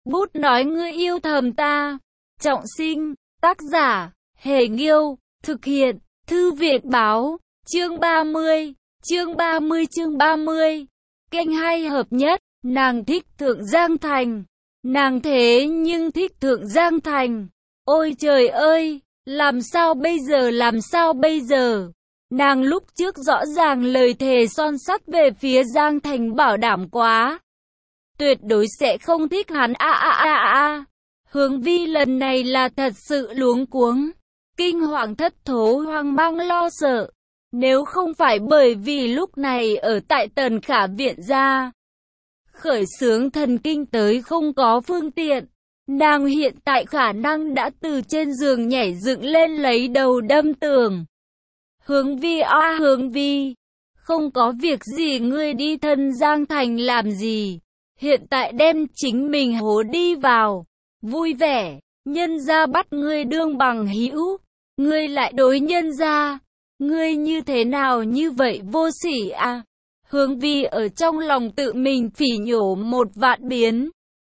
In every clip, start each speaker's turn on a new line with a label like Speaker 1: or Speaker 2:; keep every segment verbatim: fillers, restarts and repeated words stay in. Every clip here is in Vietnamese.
Speaker 1: Bút nói ngươi yêu thầm ta. Trọng sinh, tác giả, Hề Nghiêu, thực hiện, Thư viện báo, chương ba mươi, chương ba mươi chương ba mươi. Kênh hay hợp nhất, nàng thích Thượng Giang Thành. Nàng thế nhưng thích Thượng Giang Thành. Ôi trời ơi, làm sao bây giờ làm sao bây giờ? Nàng lúc trước rõ ràng lời thề son sắt về phía Giang Thành bảo đảm quá. Tuyệt đối sẽ không thích hắn a a a a. Hướng Vi lần này là thật sự luống cuống, kinh hoàng thất thố hoang mang lo sợ. Nếu không phải bởi vì lúc này ở tại Tần Khả viện gia, khởi xướng thần kinh tới không có phương tiện, nàng hiện tại khả năng đã từ trên giường nhảy dựng lên lấy đầu đâm tường. Hướng Vi a Hướng Vi, không có việc gì ngươi đi thân Giang Thành làm gì? Hiện tại đem chính mình hố đi vào, vui vẻ, nhân gia bắt ngươi đương bằng hữu, ngươi lại đối nhân gia, ngươi như thế nào như vậy vô sỉ à? Hướng Vi ở trong lòng tự mình phỉ nhổ một vạn biến.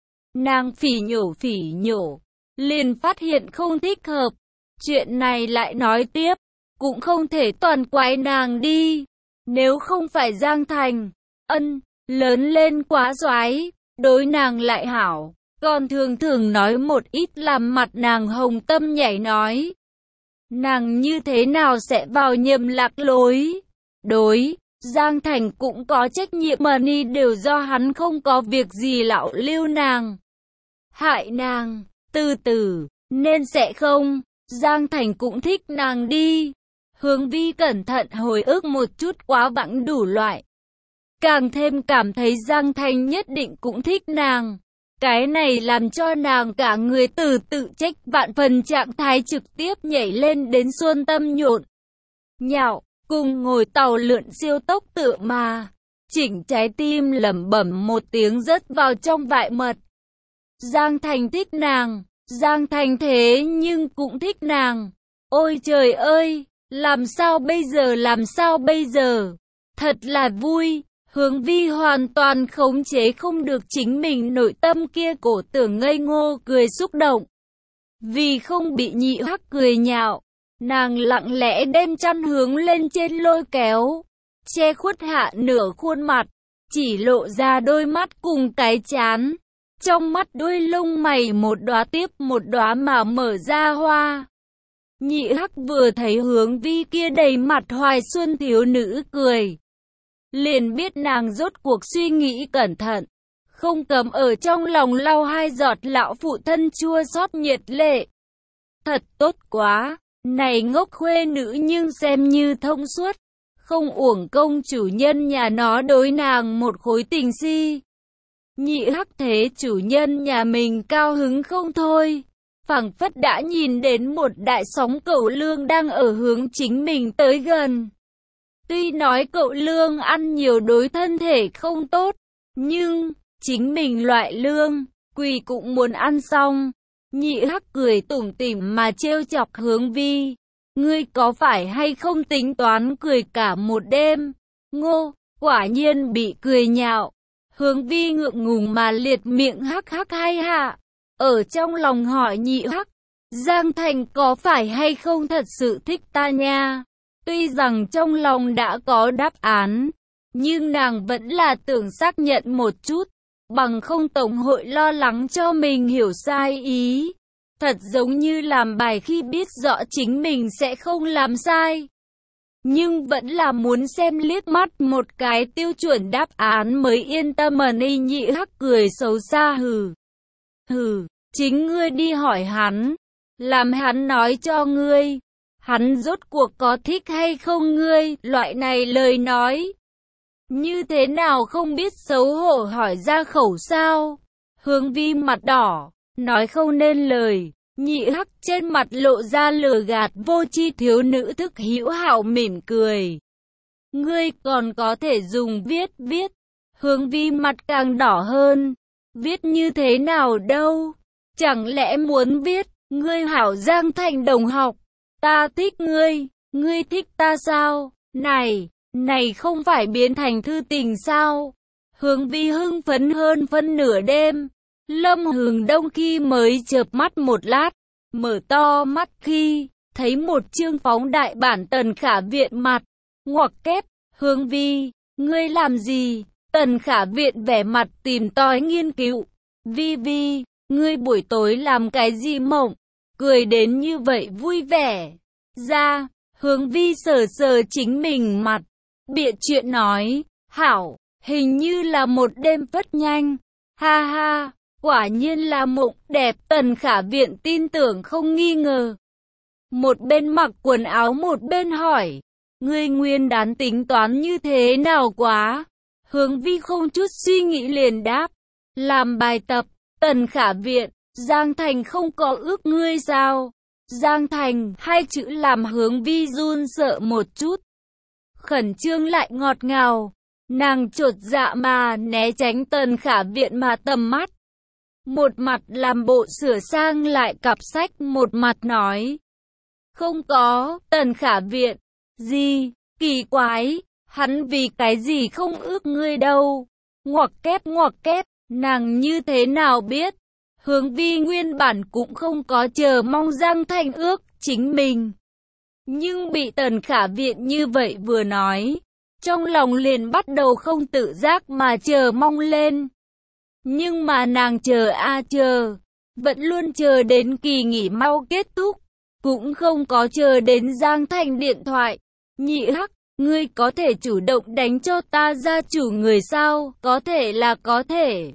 Speaker 1: Nàng phỉ nhổ phỉ nhổ, liền phát hiện không thích hợp. Chuyện này lại nói tiếp, cũng không thể toàn quái nàng đi. Nếu không phải Giang Thành, ân, lớn lên quá xoái, đối nàng lại hảo, còn thường thường nói một ít làm mặt nàng hồng tâm nhảy nói. Nàng như thế nào sẽ vào nhầm lạc lối? Đối, Giang Thành cũng có trách nhiệm mà ni đều do hắn không có việc gì lão lưu nàng. Hại nàng, từ từ, nên sẽ không, Giang Thành cũng thích nàng đi. Hướng Vi cẩn thận hồi ức một chút quá vãng đủ loại. Càng thêm cảm thấy Giang Thành nhất định cũng thích nàng. Cái này làm cho nàng cả người từ tự trách vạn phần trạng thái trực tiếp nhảy lên đến xuân tâm nhộn nhạo, cùng ngồi tàu lượn siêu tốc tựa mà. Chỉnh trái tim lẩm bẩm một tiếng rớt vào trong vại mật. Giang Thành thích nàng, Giang Thành thế nhưng cũng thích nàng. Ôi trời ơi, làm sao bây giờ làm sao bây giờ? Thật là vui. Hướng Vi hoàn toàn khống chế không được chính mình nội tâm kia cổ tưởng ngây ngô cười xúc động. Vì không bị Nhị Hắc cười nhạo, nàng lặng lẽ đem chăn hướng lên trên lôi kéo, che khuất hạ nửa khuôn mặt, chỉ lộ ra đôi mắt cùng cái trán. Trong mắt đuôi lông mày một đóa tiếp một đóa mà mở ra hoa. Nhị Hắc vừa thấy Hướng Vi kia đầy mặt hoài xuân thiếu nữ cười, liền biết nàng rốt cuộc suy nghĩ cẩn thận, không cầm ở trong lòng lau hai giọt lão phụ thân chua xót nhiệt lệ. Thật tốt quá, này ngốc khuê nữ nhưng xem như thông suốt, không uổng công chủ nhân nhà nó đối nàng một khối tình si. Nhị Hắc thế chủ nhân nhà mình cao hứng không thôi, phảng phất đã nhìn đến một đại sóng cẩu lương đang ở hướng chính mình tới gần. Tuy nói cậu lương ăn nhiều đối thân thể không tốt, nhưng chính mình loại lương, quỷ cũng muốn ăn xong. Nhị Hắc cười tủm tỉm mà trêu chọc Hướng Vi. Ngươi có phải hay không tính toán cười cả một đêm? Ngô, quả nhiên bị cười nhạo. Hướng Vi ngượng ngùng mà liệt miệng hắc hắc hay hạ. Ở trong lòng hỏi Nhị Hắc, Giang Thành có phải hay không thật sự thích ta nha? Tuy rằng trong lòng đã có đáp án, nhưng nàng vẫn là tưởng xác nhận một chút, bằng không tổng hội lo lắng cho mình hiểu sai ý. Thật giống như làm bài khi biết rõ chính mình sẽ không làm sai, nhưng vẫn là muốn xem liếc mắt một cái tiêu chuẩn đáp án mới yên tâm mà ni. Nhị Hắc cười xấu xa hừ. Hừ, chính ngươi đi hỏi hắn, làm hắn nói cho ngươi. Hắn rốt cuộc có thích hay không ngươi, loại này lời nói. Như thế nào không biết xấu hổ hỏi ra khẩu sao? Hướng Vi mặt đỏ, nói không nên lời. Nhị Hắc trên mặt lộ ra lừa gạt vô tri thiếu nữ thức hữu hảo mỉm cười. Ngươi còn có thể dùng viết viết. Hướng Vi mặt càng đỏ hơn. Viết như thế nào đâu? Chẳng lẽ muốn viết, ngươi hảo Giang Thành đồng học. Ta thích ngươi, ngươi thích ta sao? Này, này không phải biến thành thư tình sao? Hướng Vi hưng phấn hơn phân nửa đêm. Lâm Hướng Đông khi mới chợp mắt một lát, mở to mắt khi thấy một chương phóng đại bản Tần Khả Viện mặt, ngoặc kép, Hướng Vi, ngươi làm gì? Tần Khả Viện vẻ mặt tìm tòi nghiên cứu, Vi Vi, ngươi buổi tối làm cái gì mộng? Cười đến như vậy vui vẻ. Ra, Hướng Vi sờ sờ chính mình mặt, bịa chuyện nói, hảo, hình như là một đêm rất nhanh, ha ha, quả nhiên là mộng đẹp. Tần Khả Viện tin tưởng không nghi ngờ. Một bên mặc quần áo một bên hỏi, ngươi nguyên đán tính toán như thế nào quá? Hướng Vi không chút suy nghĩ liền đáp, làm bài tập. Tần Khả Viện, Giang Thành không có ước ngươi sao? Giang Thành, hai chữ làm Hướng Vi run sợ một chút. Khẩn trương lại ngọt ngào, nàng chột dạ mà né tránh Tần Khả Viện mà tầm mắt. Một mặt làm bộ sửa sang lại cặp sách, một mặt nói, không có. Tần Khả Viện, gì, kỳ quái, hắn vì cái gì không ước ngươi đâu? Ngoặc kép ngoặc kép, nàng như thế nào biết? Hướng Vi nguyên bản cũng không có chờ mong Giang Thành ước chính mình. Nhưng bị Tần Khả Viện như vậy vừa nói, trong lòng liền bắt đầu không tự giác mà chờ mong lên. Nhưng mà nàng chờ a chờ, vẫn luôn chờ đến kỳ nghỉ mau kết thúc, cũng không có chờ đến Giang Thành điện thoại. Nhị Hắc, ngươi có thể chủ động đánh cho ta gia chủ người sao? Có thể là có thể.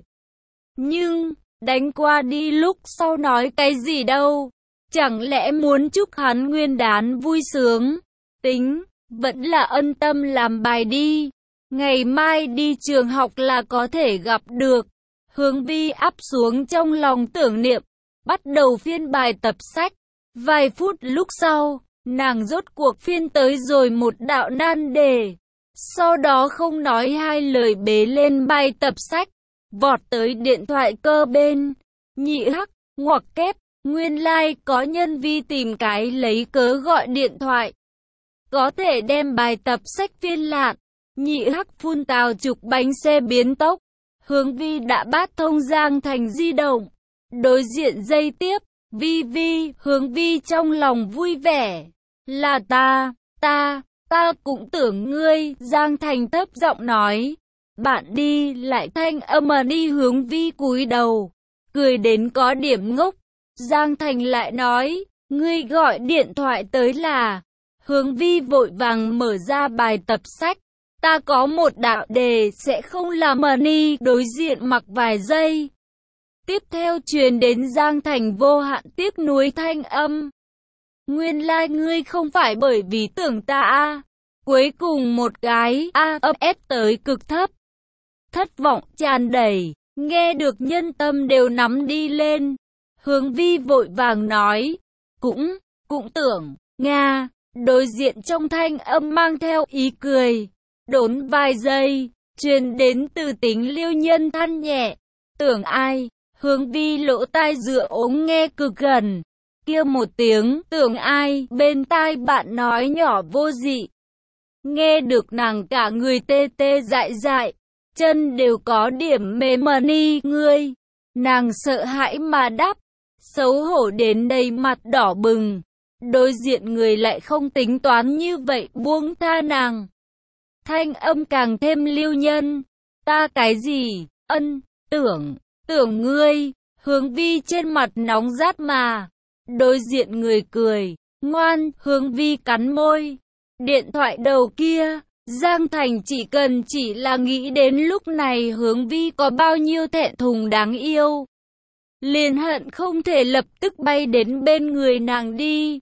Speaker 1: Nhưng, đánh qua đi lúc sau nói cái gì đâu? Chẳng lẽ muốn chúc hắn nguyên đán vui sướng? Tính, vẫn là ân tâm làm bài đi. Ngày mai đi trường học là có thể gặp được. Hướng Vi áp xuống trong lòng tưởng niệm, bắt đầu phiên bài tập sách. Vài phút lúc sau, nàng rốt cuộc phiên tới rồi một đạo nan đề. Sau đó không nói hai lời bế lên bài tập sách, vọt tới điện thoại cơ bên. Nhị Hắc, ngoặc kép, nguyên lai like có nhân vi tìm cái lấy cớ gọi điện thoại. Có thể đem bài tập sách phiên lạn. Nhị Hắc phun tào trục bánh xe biến tốc. Hướng Vi đã bắt thông Giang Thành di động. Đối diện dây tiếp, Vi Vi, Hướng Vi trong lòng vui vẻ. Là ta, ta, ta cũng tưởng ngươi, Giang Thành thấp giọng nói. Bạn đi lại thanh âm mà đi. Hướng Vi cúi đầu, cười đến có điểm ngốc. Giang Thành lại nói, ngươi gọi điện thoại tới là. Hướng Vi vội vàng mở ra bài tập sách. Ta có một đạo đề sẽ không làm mờ ni. Đối diện mặc vài giây. Tiếp theo truyền đến Giang Thành vô hạn tiếc nuối thanh âm. Nguyên lai like ngươi không phải bởi vì tưởng ta a. Cuối cùng một cái a ấp ép tới cực thấp. Thất vọng tràn đầy, nghe được nhân tâm đều nắm đi lên. Hướng Vi vội vàng nói, cũng, cũng tưởng, Nga, đối diện trong thanh âm mang theo ý cười. Đốn vài giây, truyền đến từ tính Liêu Nhân than nhẹ, tưởng ai? Hướng Vi lỗ tai dựa ống nghe cực gần, kia một tiếng tưởng ai bên tai bạn nói nhỏ vô dị. Nghe được nàng cả người tê tê dại dại, chân đều có điểm mềm mờ ni. Ngươi, nàng sợ hãi mà đáp, xấu hổ đến đầy mặt đỏ bừng. Đối diện người lại không tính toán như vậy buông tha nàng. Thanh âm càng thêm Lưu Nhân, ta cái gì, ân, tưởng, tưởng ngươi. Hướng Vi trên mặt nóng rát mà. Đối diện người cười, ngoan. Hướng Vi cắn môi. Điện thoại đầu kia, Giang Thành chỉ cần chỉ là nghĩ đến lúc này Hướng Vi có bao nhiêu thẹn thùng đáng yêu, liền hận không thể lập tức bay đến bên người nàng đi.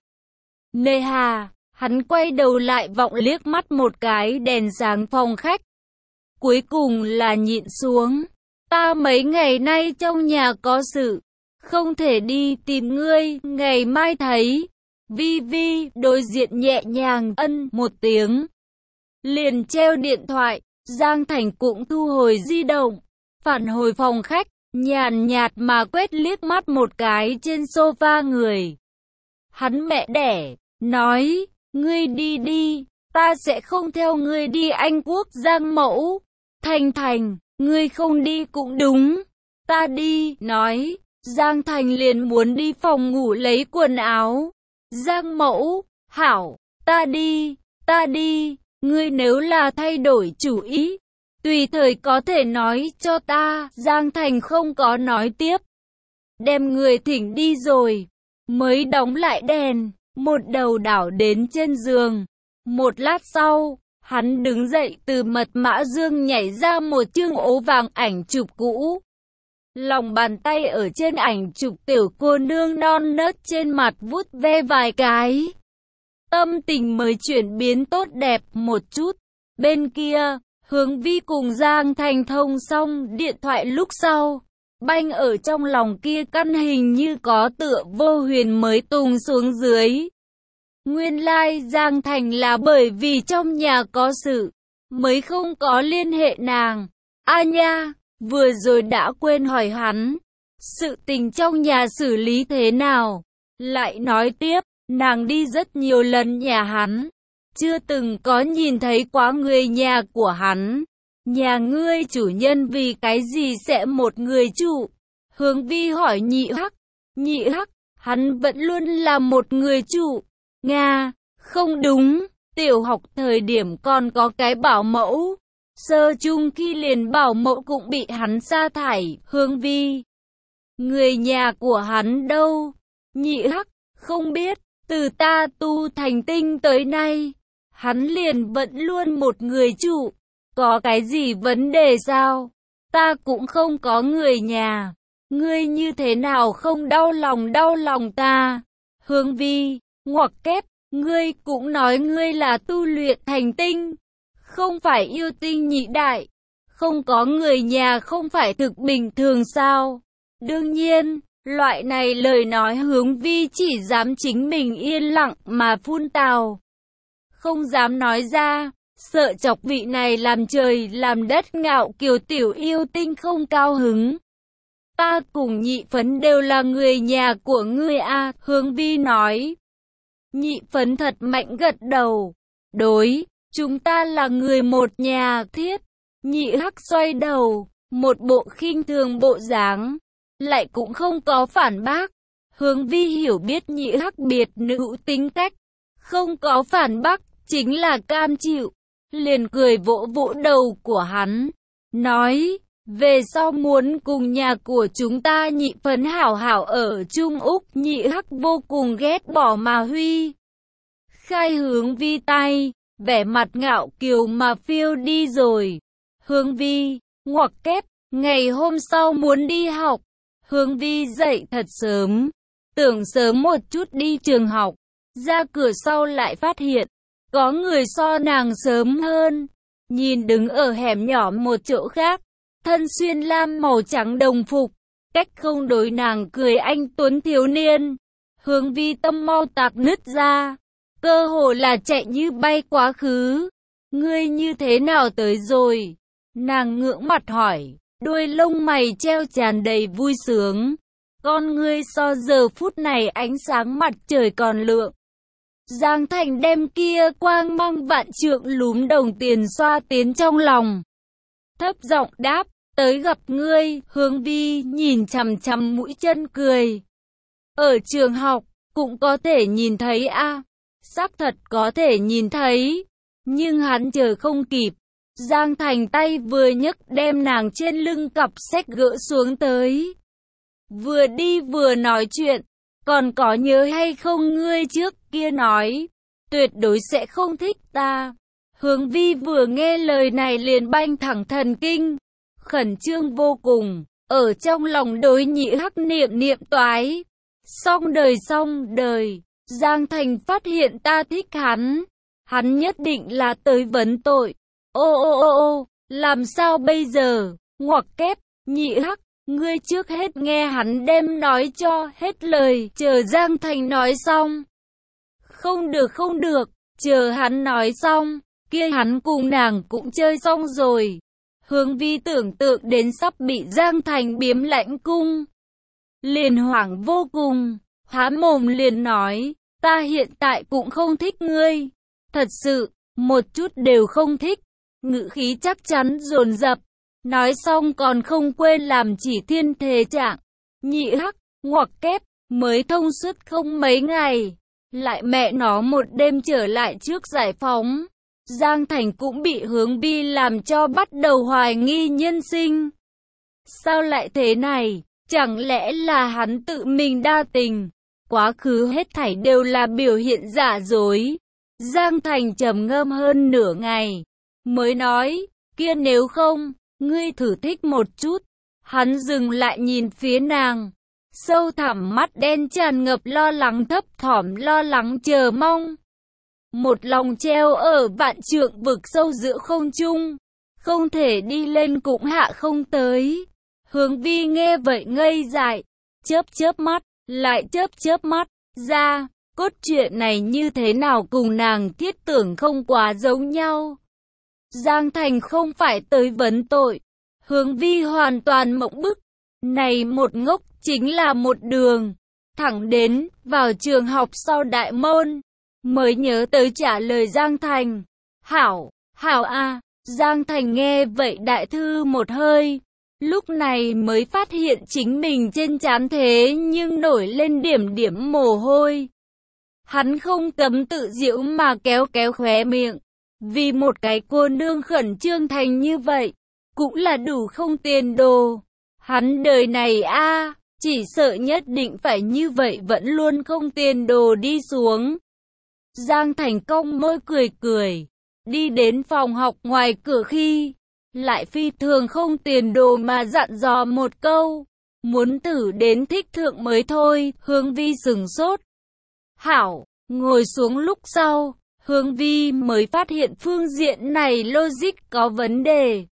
Speaker 1: Nề hà, hắn quay đầu lại vọng liếc mắt một cái đèn sáng phòng khách. Cuối cùng là nhịn xuống. Ta mấy ngày nay trong nhà có sự, không thể đi tìm ngươi, ngày mai thấy. Vi Vi đối diện nhẹ nhàng ân một tiếng, liền treo điện thoại. Giang Thành cũng thu hồi di động, phản hồi phòng khách, nhàn nhạt mà quét liếc mắt một cái trên sofa người. Hắn mẹ đẻ, nói, ngươi đi đi, ta sẽ không theo ngươi đi Anh Quốc Giang Mẫu. Thành Thành, ngươi không đi cũng đúng, ta đi, nói. Giang Thành liền muốn đi phòng ngủ lấy quần áo. Giang Mẫu, hảo, ta đi, ta đi, ngươi nếu là thay đổi chủ ý, tùy thời có thể nói cho ta. Giang Thành không có nói tiếp. Đem người thỉnh đi rồi, mới đóng lại đèn, một đầu đảo đến trên giường. Một lát sau, hắn đứng dậy từ mật mã dương nhảy ra một chương ố vàng ảnh chụp cũ. Lòng bàn tay ở trên ảnh chụp tiểu cô nương non nớt trên mặt vuốt ve vài cái. Tâm tình mới chuyển biến tốt đẹp một chút. Bên kia, Hướng Vi cùng Giang Thành thông xong điện thoại lúc sau. Banh ở trong lòng kia căn hình như có tựa vô huyền mới tung xuống dưới. Nguyên lai like Giang Thành là bởi vì trong nhà có sự, mới không có liên hệ nàng. A nha, vừa rồi đã quên hỏi hắn, sự tình trong nhà xử lý thế nào. Lại nói tiếp, nàng đi rất nhiều lần nhà hắn, chưa từng có nhìn thấy quá người nhà của hắn. Nhà ngươi chủ nhân vì cái gì sẽ một người trụ? Hướng Vi hỏi Nhị Hắc. Nhị Hắc, hắn vẫn luôn là một người trụ. Nga, không đúng, tiểu học thời điểm còn có cái bảo mẫu. Sơ chung khi liền bảo mẫu cũng bị hắn sa thải. Hướng Vi, người nhà của hắn đâu? Nhị Hắc, không biết, từ ta tu thành tinh tới nay, hắn liền vẫn luôn một người trụ. Có cái gì vấn đề sao? Ta cũng không có người nhà. Ngươi như thế nào không đau lòng đau lòng ta? Hướng Vi, ngoặc kép, ngươi cũng nói ngươi là tu luyện thành tinh, không phải yêu tinh nhị đại. Không có người nhà không phải thực bình thường sao? Đương nhiên, loại này lời nói Hướng Vi chỉ dám chính mình yên lặng mà phun tào. Không dám nói ra, sợ chọc vị này làm trời làm đất ngạo kiều tiểu yêu tinh không cao hứng. Ta cùng Nhị Phấn đều là người nhà của ngươi a. Hướng Vi nói. Nhị Phấn thật mạnh gật đầu. Đối, chúng ta là người một nhà thiết. Nhị Hắc xoay đầu, một bộ khinh thường bộ dáng, lại cũng không có phản bác. Hướng Vi hiểu biết Nhị Hắc biệt nữ tính cách, không có phản bác, chính là cam chịu. Liền cười vỗ vỗ đầu của hắn, nói, về sau muốn cùng nhà của chúng ta Nhị Phấn hảo hảo ở chung Úc. Nhị Hắc vô cùng ghét bỏ mà huy khai Hướng Vi tay, vẻ mặt ngạo kiều mà phiêu đi rồi. Hướng Vi, ngoặc kép, ngày hôm sau muốn đi học. Hướng Vi dậy thật sớm, tưởng sớm một chút đi trường học, ra cửa sau lại phát hiện, có người so nàng sớm hơn. Nhìn đứng ở hẻm nhỏ một chỗ khác, thân xuyên lam màu trắng đồng phục, cách không đối nàng cười anh tuấn thiếu niên. Hướng Vi tâm mau tạc nứt ra, cơ hồ là chạy như bay quá khứ. Ngươi như thế nào tới rồi? Nàng ngưỡng mặt hỏi, đuôi lông mày treo tràn đầy vui sướng. Con ngươi so giờ phút này ánh sáng mặt trời còn lượng. Giang Thành đem kia quang mang vạn trượng lúm đồng tiền xoa tiến trong lòng. Thấp giọng đáp, tới gặp ngươi. Hướng Vi nhìn chằm chằm mũi chân cười. Ở trường học, cũng có thể nhìn thấy a. À, xác thật có thể nhìn thấy. Nhưng hắn chờ không kịp. Giang Thành tay vừa nhấc đem nàng trên lưng cặp sách gỡ xuống tới. Vừa đi vừa nói chuyện. Còn có nhớ hay không ngươi trước kia nói, tuyệt đối sẽ không thích ta. Hướng Vi vừa nghe lời này liền banh thẳng thần kinh, khẩn trương vô cùng, ở trong lòng đối Nhị Hắc niệm niệm toái. Xong đời xong đời, Giang Thành phát hiện ta thích hắn, hắn nhất định là tới vấn tội. Ô ô ô ô, làm sao bây giờ? Ngoặc kép, Nhị Hắc, ngươi trước hết nghe hắn đem nói cho hết lời, chờ Giang Thành nói xong. Không được không được, chờ hắn nói xong, kia hắn cùng nàng cũng chơi xong rồi. Hướng Vi tưởng tượng đến sắp bị Giang Thành biếm lãnh cung, liền hoảng vô cùng, há mồm liền nói, ta hiện tại cũng không thích ngươi, thật sự, một chút đều không thích. Ngữ khí chắc chắn dồn dập, Nói xong còn không quên làm chỉ thiên thể trạng. Nhị hắc, ngoặc kép, mới thông suốt không mấy ngày. Lại mẹ nó một đêm trở lại trước giải phóng. Giang Thành cũng bị Hướng Vi làm cho bắt đầu hoài nghi nhân sinh. Sao lại thế này? Chẳng lẽ là hắn tự mình đa tình? Quá khứ hết thảy đều là biểu hiện giả dối. Giang Thành trầm ngâm hơn nửa ngày, mới nói, kia nếu không, ngươi thử thích một chút. Hắn dừng lại nhìn phía nàng, sâu thẳm mắt đen tràn ngập lo lắng thấp thỏm lo lắng chờ mong. Một lòng treo ở vạn trượng vực sâu giữa không trung, không thể đi lên cũng hạ không tới. Hướng Vi nghe vậy ngây dại, chớp chớp mắt, lại chớp chớp mắt, ra, cốt truyện này như thế nào cùng nàng thiết tưởng không quá giống nhau. Giang Thành không phải tới vấn tội, Hướng Vi hoàn toàn mộng bức, này một ngốc chính là một đường, thẳng đến, vào trường học sau đại môn, mới nhớ tới trả lời Giang Thành, hảo, hảo a. Giang Thành nghe vậy đại thư một hơi. Lúc này mới phát hiện chính mình trên trán thế nhưng nổi lên điểm điểm mồ hôi. Hắn không cấm tự giễu mà kéo kéo khóe miệng. Vì một cái cô nương khẩn trương thành như vậy, cũng là đủ không tiền đồ. Hắn đời này a, chỉ sợ nhất định phải như vậy vẫn luôn không tiền đồ đi xuống. Giang Thành cong môi cười cười, đi đến phòng học ngoài cửa khi lại phi thường không tiền đồ mà dặn dò một câu, muốn thử đến thích thượng mới thôi. Hướng Vi sừng sốt. Hảo, ngồi xuống lúc sau, Hướng Vi mới phát hiện phương diện này logic có vấn đề.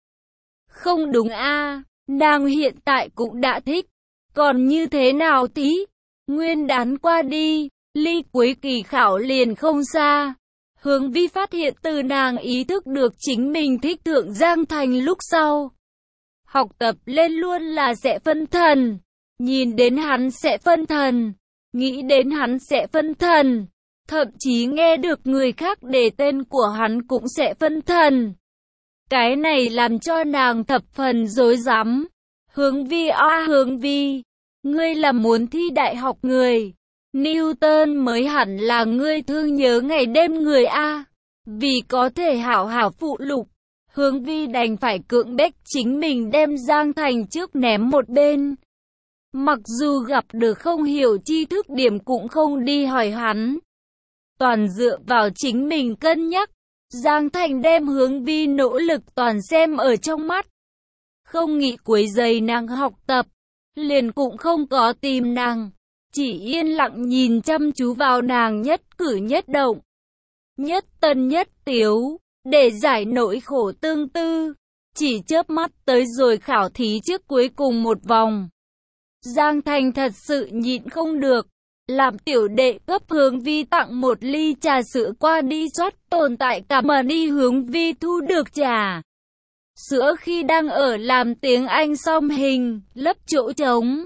Speaker 1: Không đúng a, nàng hiện tại cũng đã thích, còn như thế nào tí? Nguyên đán qua đi, ly cuối kỳ khảo liền không xa. Hướng Vi phát hiện từ nàng ý thức được chính mình thích thượng Giang Thành lúc sau, học tập lên luôn là sẽ phân thần, nhìn đến hắn sẽ phân thần, nghĩ đến hắn sẽ phân thần, thậm chí nghe được người khác đề tên của hắn cũng sẽ phân thần. Cái này làm cho nàng thập phần rối rắm. Hướng Vi a Hướng Vi, ngươi là muốn thi đại học người. Newton mới hẳn là ngươi thương nhớ ngày đêm người a. Vì có thể hảo hảo phụ lục, Hướng Vi đành phải cưỡng bách chính mình đem Giang Thành trước ném một bên. Mặc dù gặp được không hiểu tri thức điểm cũng không đi hỏi hắn. Toàn dựa vào chính mình cân nhắc, Giang Thành đem Hướng Vi nỗ lực toàn xem ở trong mắt. Không nghĩ quấy rầy nàng học tập, liền cũng không có tìm nàng. Chỉ yên lặng nhìn chăm chú vào nàng nhất cử nhất động, nhất tân nhất tiếu, để giải nỗi khổ tương tư. Chỉ chớp mắt tới rồi khảo thí trước cuối cùng một vòng. Giang Thành thật sự nhịn không được, làm tiểu đệ cấp Hướng Vi tặng một ly trà sữa qua đi soát tồn tại cảm ơn đi. Hướng Vi thu được trà sữa khi đang ở làm tiếng Anh song hình, lấp chỗ trống.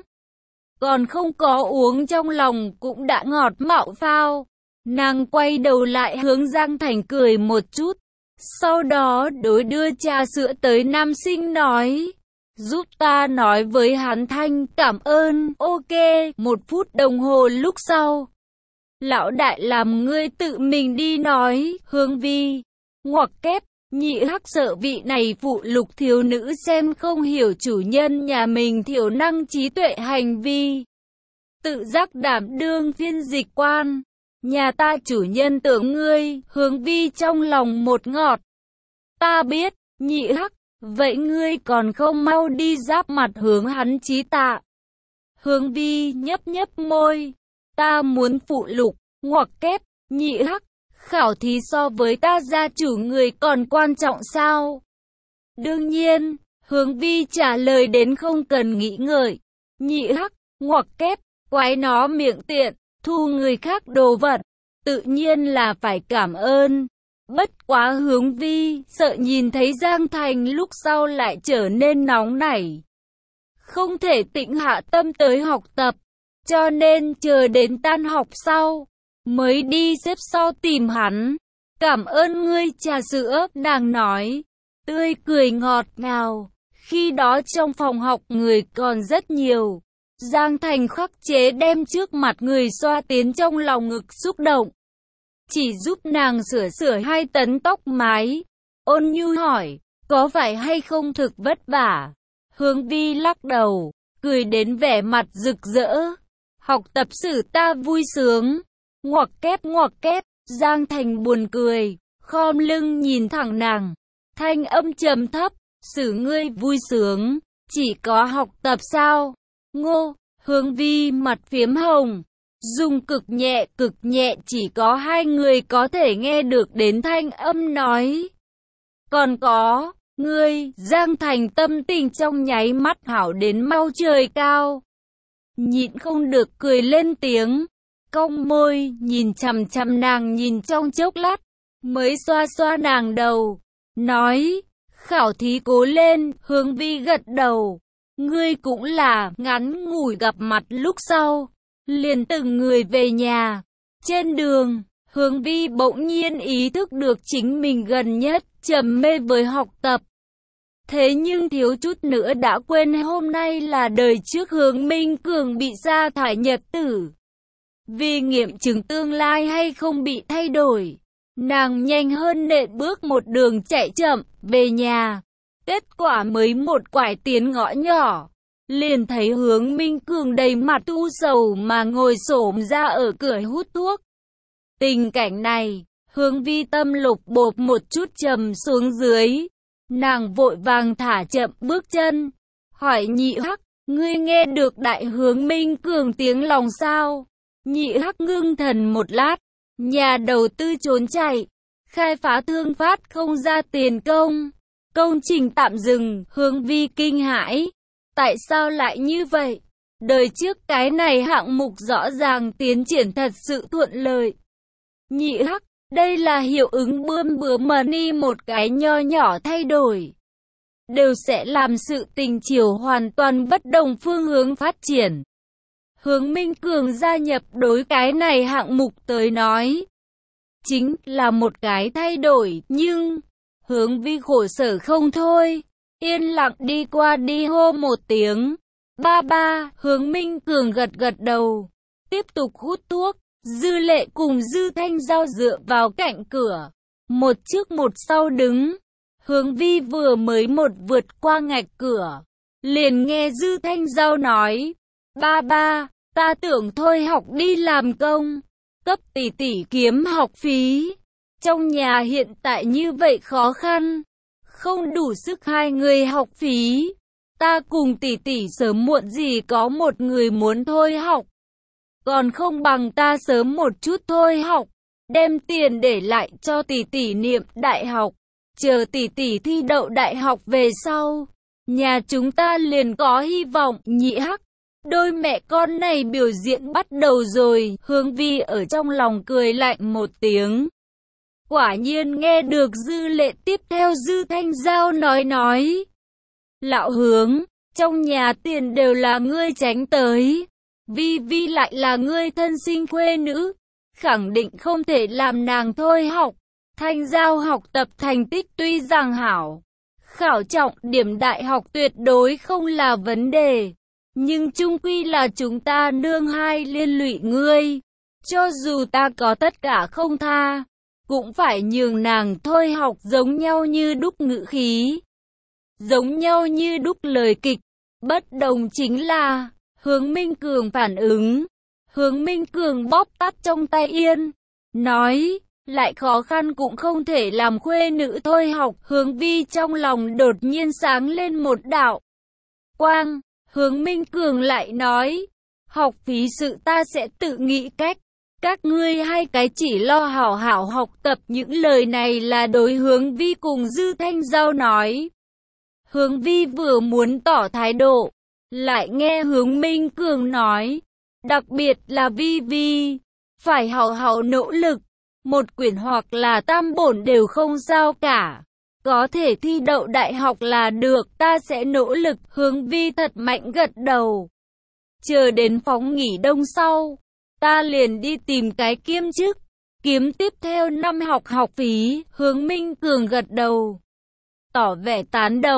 Speaker 1: Còn không có uống trong lòng cũng đã ngọt mạo phao. Nàng quay đầu lại hướng Giang Thành cười một chút. Sau đó đối đưa trà sữa tới nam sinh nói, giúp ta nói với hắn thanh cảm ơn. Ok, một phút đồng hồ lúc sau, lão đại làm ngươi tự mình đi nói. Hướng Vi, ngoặc kép, nhị hắc sợ vị này phụ lục thiếu nữ xem không hiểu chủ nhân nhà mình thiểu năng trí tuệ hành vi. Tự giác đảm đương phiên dịch quan. Nhà ta chủ nhân tưởng ngươi. Hướng Vi trong lòng một ngọt. Ta biết, nhị hắc, vậy ngươi còn không mau đi giáp mặt hướng hắn chí tạ. Hướng Vi nhấp nhấp môi. Ta muốn phụ lục, ngoặc kép, nhị hắc, khảo thí so với ta gia chủ người còn quan trọng sao? Đương nhiên, Hướng Vi trả lời đến không cần nghĩ ngợi. Nhị hắc, ngoặc kép, quái nó miệng tiện, thu người khác đồ vật, tự nhiên là phải cảm ơn. Bất quá Hướng Vi sợ nhìn thấy Giang Thành lúc sau lại trở nên nóng nảy, không thể tĩnh hạ tâm tới học tập, cho nên chờ đến tan học sau mới đi xếp sau tìm hắn. Cảm ơn ngươi trà sữa, nàng nói, tươi cười ngọt ngào, Khi đó trong phòng học người còn rất nhiều. Giang Thành khắc chế đem trước mặt người xoa tiến trong lòng ngực xúc động. Chỉ giúp nàng sửa sửa hai tấn tóc mái. Ôn nhu hỏi, có phải hay không thực vất vả? Hướng Vi lắc đầu, cười đến vẻ mặt rực rỡ. Học tập sử ta vui sướng. Ngoặc kép ngoặc kép, Giang Thành buồn cười, khom lưng nhìn thẳng nàng. Thanh âm trầm thấp, sử ngươi vui sướng, chỉ có học tập sao? Ngô, Hướng Vi mặt phiếm hồng, dùng cực nhẹ cực nhẹ chỉ có hai người có thể nghe được đến thanh âm nói. Còn có, ngươi, Giang Thành tâm tình trong nháy mắt hảo đến mau trời cao. Nhịn không được cười lên tiếng, cong môi, nhìn chằm chằm nàng nhìn trong chốc lát, mới xoa xoa nàng đầu, nói, khảo thí cố lên. Hướng Vi gật đầu, ngươi cũng là, ngắn ngủi gặp mặt lúc sau, liền từng người về nhà. Trên đường, Hướng Vi bỗng nhiên ý thức được chính mình gần nhất trầm mê với học tập. Thế nhưng thiếu chút nữa đã quên hôm nay là đời trước Hướng Minh Cường bị sa thải nhật tử. Vì nghiệm chứng tương lai hay không bị thay đổi, nàng nhanh hơn nện bước một đường chạy chậm về nhà. Kết quả mới một quải tiến ngõ nhỏ, liền thấy Hướng Minh Cường đầy mặt u sầu mà ngồi xổm ra ở cửa hút thuốc. Tình cảnh này, Hướng Vi tâm lục bộp một chút trầm xuống dưới. Nàng vội vàng thả chậm bước chân, hỏi Nhị Hắc, ngươi nghe được đại Hướng Minh Cường tiếng lòng sao? Nhị Hắc ngưng thần một lát, nhà đầu tư trốn chạy, khai phá thương phát không ra tiền công, công trình tạm dừng. Hướng Vi kinh hãi, tại sao lại như vậy? Đời trước cái này hạng mục rõ ràng tiến triển thật sự thuận lợi. Nhị Hắc, đây là hiệu ứng bươm bướm money, một cái nho nhỏ thay đổi đều sẽ làm sự tình chiều hoàn toàn bất đồng phương hướng phát triển. Hướng Minh Cường gia nhập đối cái này hạng mục tới nói, chính là một cái thay đổi, nhưng Hướng Vi khổ sở không thôi, yên lặng đi qua đi hô một tiếng, ba ba. Hướng Minh Cường gật gật đầu, tiếp tục hút thuốc. Dư Lệ cùng Dư Thanh Giao dựa vào cạnh cửa, một trước một sau đứng. Hướng Vi vừa mới một vượt qua ngạch cửa, liền nghe Dư Thanh Giao nói, ba ba, ta tưởng thôi học đi làm công, cấp tỷ tỷ kiếm học phí. Trong nhà hiện tại như vậy khó khăn, không đủ sức hai người học phí. Ta cùng tỷ tỷ sớm muộn gì có một người muốn thôi học, còn không bằng ta sớm một chút thôi học, đem tiền để lại cho tỷ tỷ niệm đại học. Chờ tỷ tỷ thi đậu đại học về sau, nhà chúng ta liền có hy vọng. Nhị Hắc, đôi mẹ con này biểu diễn bắt đầu rồi. Hướng Vi ở trong lòng cười lạnh một tiếng. Quả nhiên nghe được Dư Lệ tiếp theo Dư Thanh Giao nói nói, lão Hướng, trong nhà tiền đều là ngươi tránh tới, Vi Vi lại là ngươi thân sinh khuê nữ, khẳng định không thể làm nàng thôi học. Thanh Giao học tập thành tích tuy rằng hảo, khảo trọng điểm đại học tuyệt đối không là vấn đề, nhưng chung quy là chúng ta nương hai liên lụy ngươi. Cho dù ta có tất cả không tha, cũng phải nhường nàng thôi học. Giống nhau như đúc ngữ khí, giống nhau như đúc lời kịch, bất đồng chính là Hướng Minh Cường phản ứng. Hướng Minh Cường bóp tắt trong tay yên, nói, lại khó khăn cũng không thể làm khuê nữ thôi học. Hướng Vi trong lòng đột nhiên sáng lên một đạo quang. Hướng Minh Cường lại nói, học phí sự ta sẽ tự nghĩ cách, các ngươi hai cái chỉ lo hảo hảo học tập. Những lời này là đối Hướng Vi cùng Dư Thanh Giao nói. Hướng Vi vừa muốn tỏ thái độ, lại nghe Hướng Minh Cường nói, đặc biệt là Vi Vi, phải hảo hảo nỗ lực, một quyển hoặc là tam bổn đều không sao cả, có thể thi đậu đại học là được, ta sẽ nỗ lực. Hướng Vi thật mạnh gật đầu. Chờ đến phóng nghỉ đông sau, ta liền đi tìm cái kiêm chức, kiếm tiếp theo năm học học phí. Hướng Minh Cường gật đầu, tỏ vẻ tán đồng.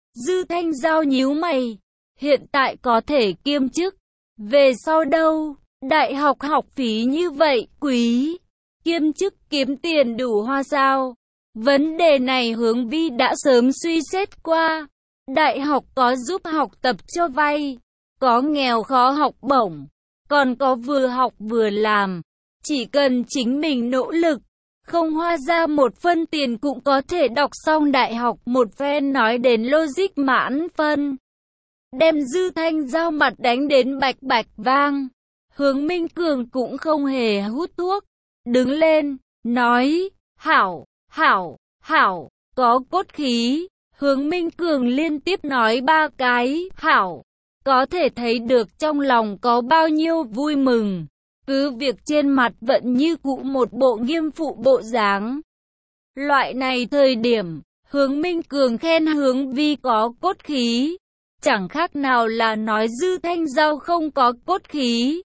Speaker 1: Dư Thanh Giao nhíu mày. Hiện tại có thể kiêm chức. Về sau đâu? Đại học học phí như vậy, quý. Kiêm chức kiếm tiền đủ hoa sao? Vấn đề này Hướng Vi đã sớm suy xét qua. Đại học có giúp học tập cho vay, có nghèo khó học bổng, còn có vừa học vừa làm. Chỉ cần chính mình nỗ lực, không hoa ra một phân tiền cũng có thể đọc xong đại học. Một phen nói đến logic mãn phân, đem Dư Thanh Giao mặt đánh đến bạch bạch vang. Hướng Minh Cường cũng không hề hút thuốc, đứng lên, nói, hảo, hảo, hảo, có cốt khí. Hướng Minh Cường liên tiếp nói ba cái, hảo, có thể thấy được trong lòng có bao nhiêu vui mừng. Cứ việc trên mặt vẫn như cũ một bộ nghiêm phụ bộ dáng. Loại này thời điểm, Hướng Minh Cường khen Hướng Vi có cốt khí, chẳng khác nào là nói Dư Thanh Giao không có cốt khí.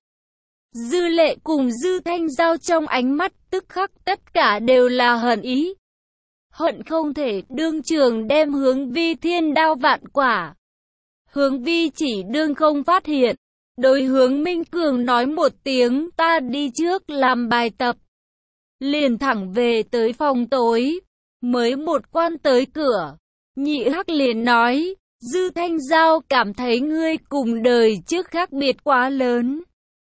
Speaker 1: Dư Lệ cùng Dư Thanh Giao trong ánh mắt tức khắc tất cả đều là hận ý. Hận không thể đương trường đem Hướng Vi thiên đao vạn quả. Hướng Vi chỉ đương không phát hiện. Đối Hướng Minh Cường nói một tiếng, ta đi trước làm bài tập. Liền thẳng về tới phòng tối. Mới một quan tới cửa, Nhị Hắc liền nói, Dư Thanh Giao cảm thấy ngươi cùng đời trước khác biệt quá lớn.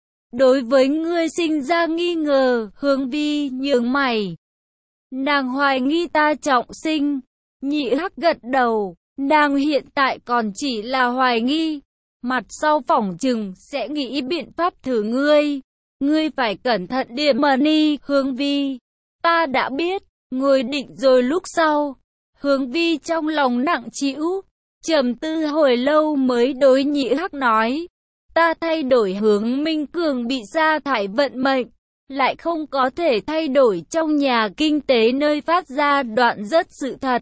Speaker 1: Đối với ngươi sinh ra nghi ngờ. Hướng Vi nhướng mày. Nàng hoài nghi ta trọng sinh. Nhị Hắc gật đầu. Nàng hiện tại còn chỉ là hoài nghi. Mặt sau phỏng chừng sẽ nghĩ biện pháp thử ngươi. Ngươi phải cẩn thận điểm mà ni. Hướng Vi, ta đã biết. Ngồi định rồi lúc sau. Hướng Vi trong lòng nặng trĩu, trầm tư hồi lâu mới đối Nhị Hắc nói, ta thay đổi Hướng Minh Cường bị sa thải vận mệnh, lại không có thể thay đổi trong nhà kinh tế nơi phát ra đoạn rất sự thật.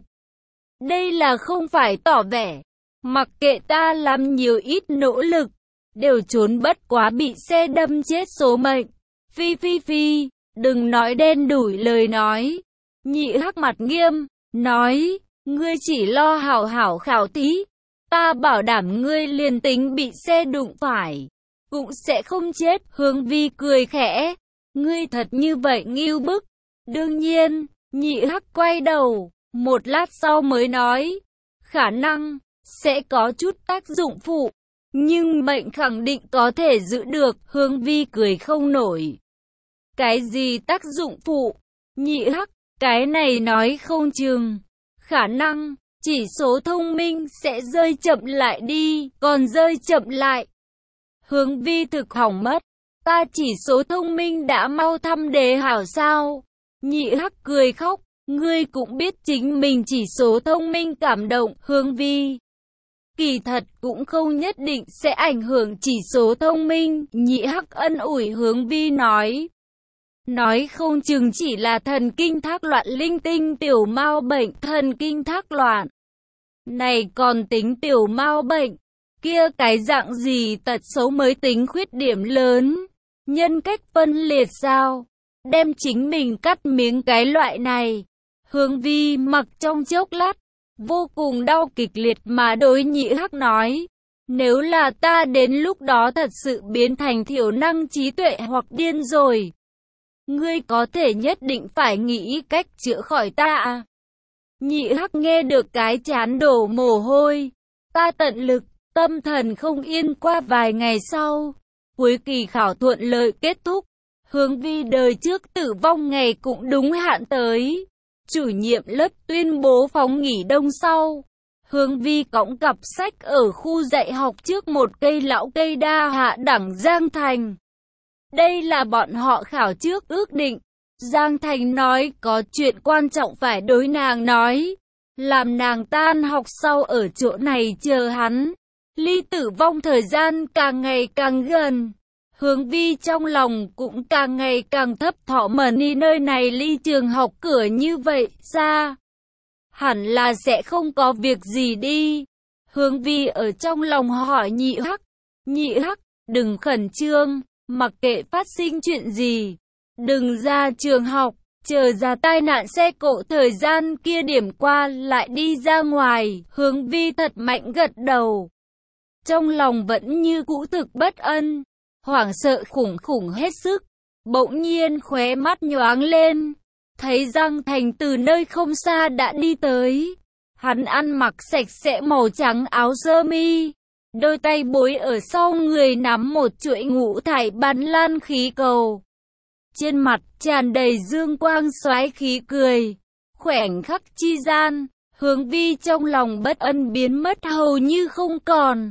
Speaker 1: Đây là không phải tỏ vẻ, mặc kệ ta làm nhiều ít nỗ lực, đều trốn bất quá bị xe đâm chết số mệnh. Phi phi phi, đừng nói đen đủi lời nói. Nhị Hắc mặt nghiêm, nói, ngươi chỉ lo hảo hảo khảo thí, ta bảo đảm ngươi liền tính bị xe đụng phải, cũng sẽ không chết. Hướng Vi cười khẽ, ngươi thật như vậy ngưu bức. Đương nhiên. Nhị Hắc quay đầu, một lát sau mới nói, khả năng sẽ có chút tác dụng phụ, nhưng mệnh khẳng định có thể giữ được. Hướng Vi cười không nổi. Cái gì tác dụng phụ? Nhị Hắc, cái này nói không chừng, khả năng, chỉ số thông minh sẽ rơi chậm lại đi, còn rơi chậm lại. Hướng Vi thực hỏng mất, ta chỉ số thông minh đã mau thăm đề hảo sao? Nhị Hắc cười khóc, ngươi cũng biết chính mình chỉ số thông minh cảm động. Hướng Vi, kỳ thật cũng không nhất định sẽ ảnh hưởng chỉ số thông minh. Nhị Hắc ân ủi Hướng Vi nói. Nói không chừng chỉ là thần kinh thác loạn linh tinh tiểu mao bệnh. Thần kinh thác loạn này còn tính tiểu mao bệnh, kia cái dạng gì tật xấu mới tính khuyết điểm lớn? Nhân cách phân liệt sao? Đem chính mình cắt miếng cái loại này. Hướng Vi mặc trong chốc lát, vô cùng đau kịch liệt mà đối Nhị Hắc nói, nếu là ta đến lúc đó thật sự biến thành thiểu năng trí tuệ hoặc điên rồi, ngươi có thể nhất định phải nghĩ cách chữa khỏi ta à? Nhị Hắc nghe được cái chán đổ mồ hôi. Ta tận lực, tâm thần không yên. Qua vài ngày sau, cuối kỳ khảo thuận lợi kết thúc. Hướng Vi đời trước tử vong ngày cũng đúng hạn tới. Chủ nhiệm lớp tuyên bố phóng nghỉ đông sau. Hướng Vi cõng cặp sách ở khu dạy học trước một cây lão cây đa hạ đẳng Giang Thành. Đây là bọn họ khảo trước ước định. Giang Thành nói có chuyện quan trọng phải đối nàng nói, làm nàng tan học sau ở chỗ này chờ hắn. Ly tử vong thời gian càng ngày càng gần. Hướng Vi trong lòng cũng càng ngày càng thấp thỏm, mà đi nơi này ly trường học cửa như vậy xa, hẳn là sẽ không có việc gì đi. Hướng Vi ở trong lòng hỏi Nhị Hắc, Nhị Hắc, đừng khẩn trương, mặc kệ phát sinh chuyện gì, đừng ra trường học, Chờ ra tai nạn xe cộ thời gian kia điểm qua lại đi ra ngoài, Hướng Vi thật mạnh gật đầu. Trong lòng vẫn như cũ thực bất an, hoảng sợ khủng khủng hết sức. Bỗng nhiên khóe mắt nhoáng lên, thấy Giang Thành từ nơi không xa đã đi tới. Hắn ăn mặc sạch sẽ màu trắng áo sơ mi, đôi tay bối ở sau người nắm một chuỗi ngũ thải ban lan khí cầu. Trên mặt tràn đầy dương quang xoáy khí cười. Khoảnh khắc chi gian, Hướng Vi trong lòng bất an biến mất hầu như không còn.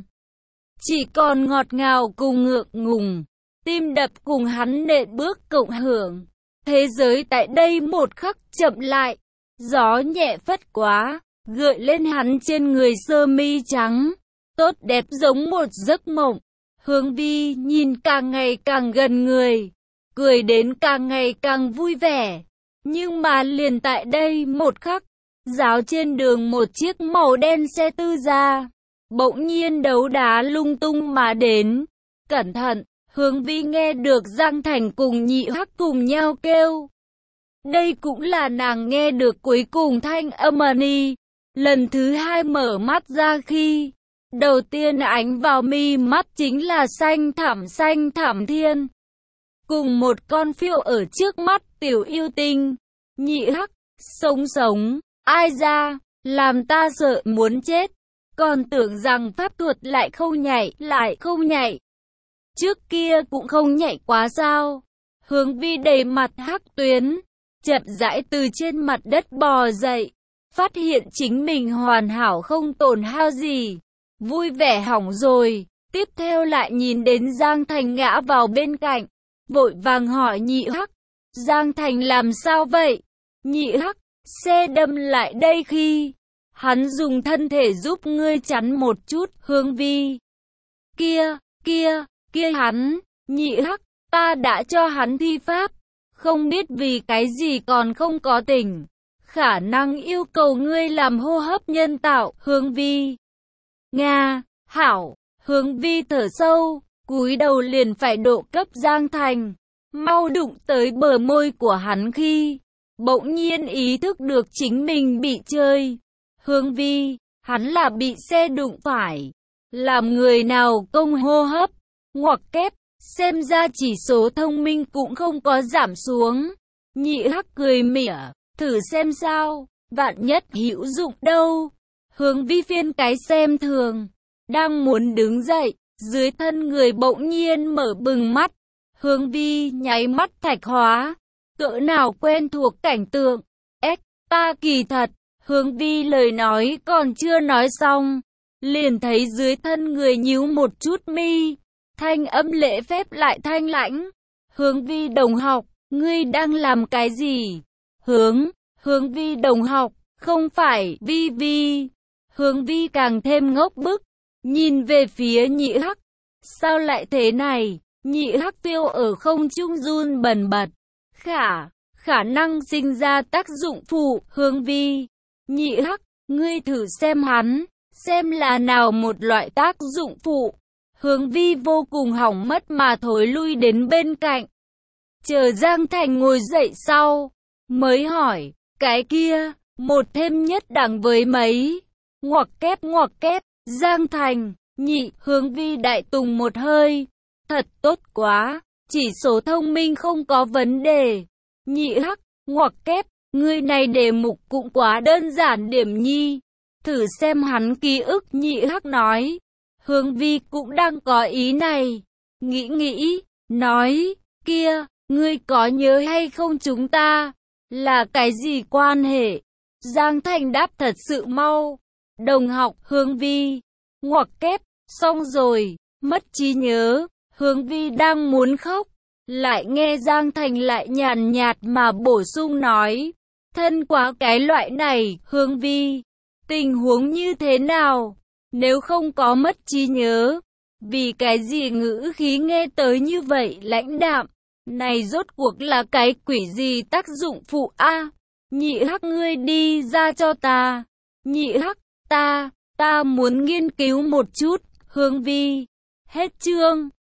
Speaker 1: Chỉ còn ngọt ngào cùng ngượng ngùng, tim đập cùng hắn nện bước cộng hưởng. Thế giới tại đây một khắc chậm lại, gió nhẹ phất quá, gợi lên hắn trên người sơ mi trắng, tốt đẹp giống một giấc mộng. Hướng Vi nhìn càng ngày càng gần người, cười đến càng ngày càng vui vẻ. Nhưng mà liền tại đây một khắc, rào trên đường một chiếc màu đen xe tư gia bỗng nhiên đấu đá lung tung mà đến. Cẩn thận! Hướng Vi nghe được Giang Thành cùng Nhị Hắc cùng nhau kêu. Đây cũng là nàng nghe được cuối cùng thanh âm Ani. Lần thứ hai mở mắt ra khi đầu tiên ánh vào mi mắt chính là xanh thẳm xanh thẳm thiên. Cùng một con phiêu ở trước mắt tiểu yêu tinh. Nhị Hắc, sống sống, ai ra, làm ta sợ muốn chết. Còn tưởng rằng pháp thuật lại không nhảy, lại không nhảy. Trước kia cũng không nhảy quá sao. Hướng Vi đầy mặt hắc tuyến, chậm rãi từ trên mặt đất bò dậy, phát hiện chính mình hoàn hảo không tổn hao gì. Vui vẻ hỏng rồi, tiếp theo lại nhìn đến Giang Thành ngã vào bên cạnh, vội vàng hỏi Nhị Hắc, Giang Thành làm sao vậy? Nhị Hắc, xe đâm lại đây khi hắn dùng thân thể giúp ngươi chắn một chút. Hướng Vi, kia, kia, kia hắn, Nhị Hắc, ta đã cho hắn thi pháp, không biết vì cái gì còn không có tỉnh. Khả năng yêu cầu ngươi làm hô hấp nhân tạo. Hướng Vi, Nga, hảo. Hướng Vi thở sâu, cúi đầu liền phải độ cấp Giang Thành, mau đụng tới bờ môi của hắn khi bỗng nhiên ý thức được chính mình bị chơi. Hướng Vi, hắn là bị xe đụng phải, làm người nào công hô hấp, ngoặc kép, xem ra chỉ số thông minh cũng không có giảm xuống. Nhị Hắc cười mỉa, thử xem sao, vạn nhất hữu dụng đâu. Hướng Vi phiên cái xem thường, đang muốn đứng dậy, dưới thân người bỗng nhiên mở bừng mắt. Hướng Vi nháy mắt thạch hóa, cỡ nào quen thuộc cảnh tượng. Ếch, ta kỳ thật. Hướng Vi lời nói còn chưa nói xong, liền thấy dưới thân người nhíu một chút mi, thanh âm lễ phép lại thanh lãnh. Hướng Vi đồng học, ngươi đang làm cái gì? Hướng, Hướng Vi đồng học, không phải Vi Vi. Hướng Vi càng thêm ngốc bức, nhìn về phía Nhị Hắc. Sao lại thế này? Nhị Hắc tiêu ở không trung run bần bật. Khả, khả năng sinh ra tác dụng phụ. Hướng Vi, Nhị Hắc, ngươi thử xem hắn, xem là nào một loại tác dụng phụ. Hướng Vi vô cùng hỏng mất mà thối lui đến bên cạnh. Chờ Giang Thành ngồi dậy sau, mới hỏi, cái kia, một thêm nhất đẳng với mấy? Ngoặc kép ngoặc kép, Giang Thành, Nhị, Hướng Vi đại tùng một hơi. Thật tốt quá, chỉ số thông minh không có vấn đề. Nhị Hắc, ngoặc kép, ngươi này đề mục cũng quá đơn giản điểm nhi. Thử xem hắn ký ức. Nhị Hắc nói. Hướng Vi cũng đang có ý này. Nghĩ nghĩ, nói, kia, ngươi có nhớ hay không chúng ta? Là cái gì quan hệ? Giang Thành đáp thật sự mau. Đồng học. Hướng Vi, ngoặc kép, xong rồi, mất trí nhớ. Hướng Vi đang muốn khóc, lại nghe Giang Thành lại nhàn nhạt mà bổ sung nói, thân quá cái loại này. Hướng Vi, tình huống như thế nào? Nếu không có mất trí nhớ, vì cái gì ngữ khí nghe tới như vậy lãnh đạm? Này rốt cuộc là cái quỷ gì tác dụng phụ a? À, Nhị Hắc ngươi đi ra cho ta. Nhị Hắc, ta, ta muốn nghiên cứu một chút. Hướng Vi, hết chương.